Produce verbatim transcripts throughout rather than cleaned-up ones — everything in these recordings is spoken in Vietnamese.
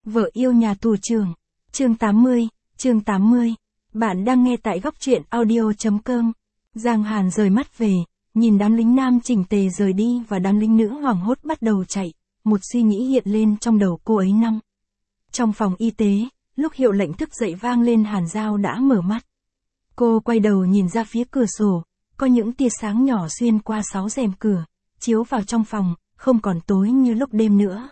Vợ yêu nhà tù trưởng. Chương tám mươi, chương tám mươi. Bạn đang nghe tại góc truyện audio.com. Giang Hàn rời mắt về, nhìn đám lính nam chỉnh tề rời đi và đám lính nữ hoảng hốt bắt đầu chạy, một suy nghĩ hiện lên trong đầu cô ấy năm. Trong phòng y tế, lúc hiệu lệnh thức dậy vang lên Hàn Giao đã mở mắt. Cô quay đầu nhìn ra phía cửa sổ, có những tia sáng nhỏ xuyên qua sáu rèm cửa, chiếu vào trong phòng, không còn tối như lúc đêm nữa.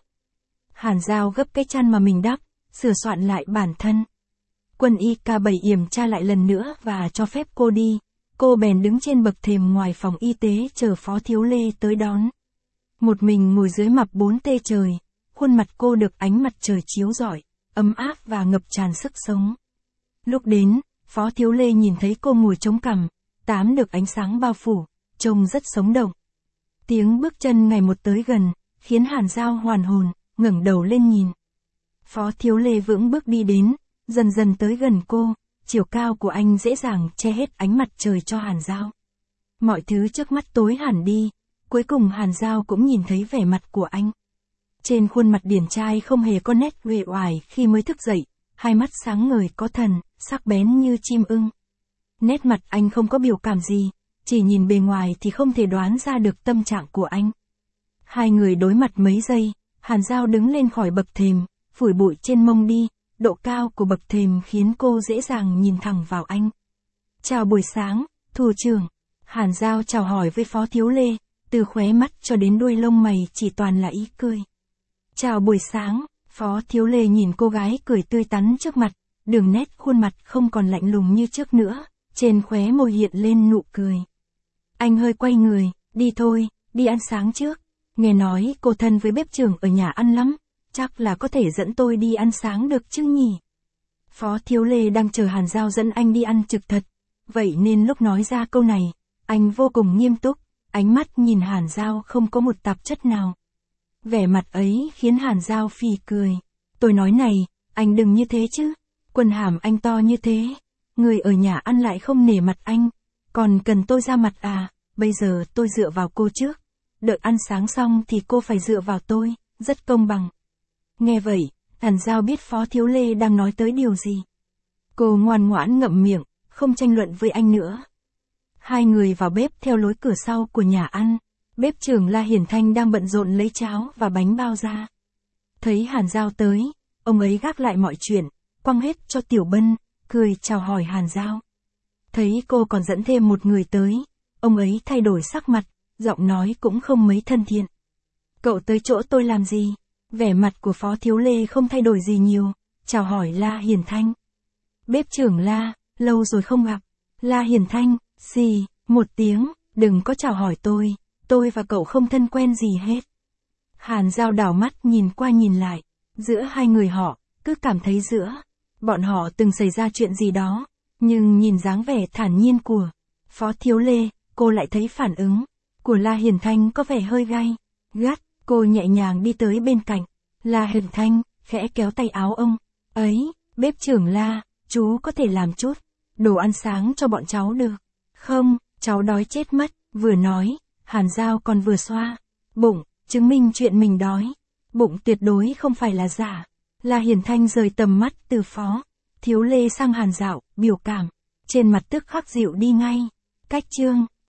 Hàn Giao gấp cái chăn mà mình đắp, sửa soạn lại bản thân. Quân y ca bảy yểm tra lại lần nữa và cho phép cô đi, cô bèn đứng trên bậc thềm ngoài phòng y tế chờ Phó Thiếu Lê tới đón. Một mình ngồi dưới mặt bốn tê trời, khuôn mặt cô được ánh mặt trời chiếu rọi, ấm áp và ngập tràn sức sống. Lúc đến, Phó Thiếu Lê nhìn thấy cô ngồi chống cằm, tám được ánh sáng bao phủ, trông rất sống động. Tiếng bước chân ngày một tới gần, khiến Hàn Giao hoàn hồn, ngẩng đầu lên nhìn. Phó Thiếu Lê vững bước đi đến, dần dần tới gần cô, chiều cao của anh dễ dàng che hết ánh mặt trời cho Hàn Giao. Mọi thứ trước mắt tối hẳn đi, cuối cùng Hàn Giao cũng nhìn thấy vẻ mặt của anh. Trên khuôn mặt điển trai không hề có nét uể oải khi mới thức dậy, hai mắt sáng ngời có thần, sắc bén như chim ưng. Nét mặt anh không có biểu cảm gì, chỉ nhìn bề ngoài thì không thể đoán ra được tâm trạng của anh. Hai người đối mặt mấy giây, Hàn Giao đứng lên khỏi bậc thềm, phủi bụi trên mông đi, độ cao của bậc thềm khiến cô dễ dàng nhìn thẳng vào anh. Chào buổi sáng, thủ trưởng. Hàn Giao chào hỏi với Phó Thiếu Lê, từ khóe mắt cho đến đuôi lông mày chỉ toàn là ý cười. Chào buổi sáng, Phó Thiếu Lê nhìn cô gái cười tươi tắn trước mặt, đường nét khuôn mặt không còn lạnh lùng như trước nữa, trên khóe môi hiện lên nụ cười. Anh hơi quay người, đi thôi, đi ăn sáng trước. Nghe nói cô thân với bếp trưởng ở nhà ăn lắm, chắc là có thể dẫn tôi đi ăn sáng được chứ nhỉ? Phó Thiếu Lê đang chờ Hàn Giao dẫn anh đi ăn trực thật, vậy nên lúc nói ra câu này, anh vô cùng nghiêm túc, ánh mắt nhìn Hàn Giao không có một tạp chất nào. Vẻ mặt ấy khiến Hàn Giao phì cười. Tôi nói này, anh đừng như thế chứ, quần hàm anh to như thế, người ở nhà ăn lại không nể mặt anh, còn cần tôi ra mặt à? Bây giờ tôi dựa vào cô trước, đợi ăn sáng xong thì cô phải dựa vào tôi, rất công bằng. Nghe vậy, Hàn Giao biết Phó Thiếu Lê đang nói tới điều gì. Cô ngoan ngoãn ngậm miệng, không tranh luận với anh nữa. Hai người vào bếp theo lối cửa sau của nhà ăn, bếp trưởng La Hiển Thanh đang bận rộn lấy cháo và bánh bao ra. Thấy Hàn Giao tới, ông ấy gác lại mọi chuyện, quăng hết cho Tiểu Bân, cười chào hỏi Hàn Giao. Thấy cô còn dẫn thêm một người tới, ông ấy thay đổi sắc mặt, giọng nói cũng không mấy thân thiện. Cậu tới chỗ tôi làm gì? Vẻ mặt của Phó Thiếu Lê không thay đổi gì nhiều, chào hỏi La Hiển Thanh. Bếp trưởng La, lâu rồi không gặp. La Hiển Thanh, xì, một tiếng, đừng có chào hỏi tôi, tôi và cậu không thân quen gì hết. Hàn Giao đảo mắt nhìn qua nhìn lại, giữa hai người họ, cứ cảm thấy giữa bọn họ từng xảy ra chuyện gì đó, nhưng nhìn dáng vẻ thản nhiên của Phó Thiếu Lê, cô lại thấy phản ứng của La Hiển Thanh có vẻ hơi gay gắt. Cô nhẹ nhàng đi tới bên cạnh, La Hiển Thanh, khẽ kéo tay áo ông. Ấy, bếp trưởng La, chú có thể làm chút đồ ăn sáng cho bọn cháu được không? Cháu đói chết mất. Vừa nói, Hàn Giao còn vừa xoa bụng, chứng minh chuyện mình đói. Bụng tuyệt đối không phải là giả. La Hiển Thanh rời tầm mắt từ Phó Thiếu Lê sang Hàn Dạo, biểu cảm trên mặt tức khắc dịu đi ngay. Cách chương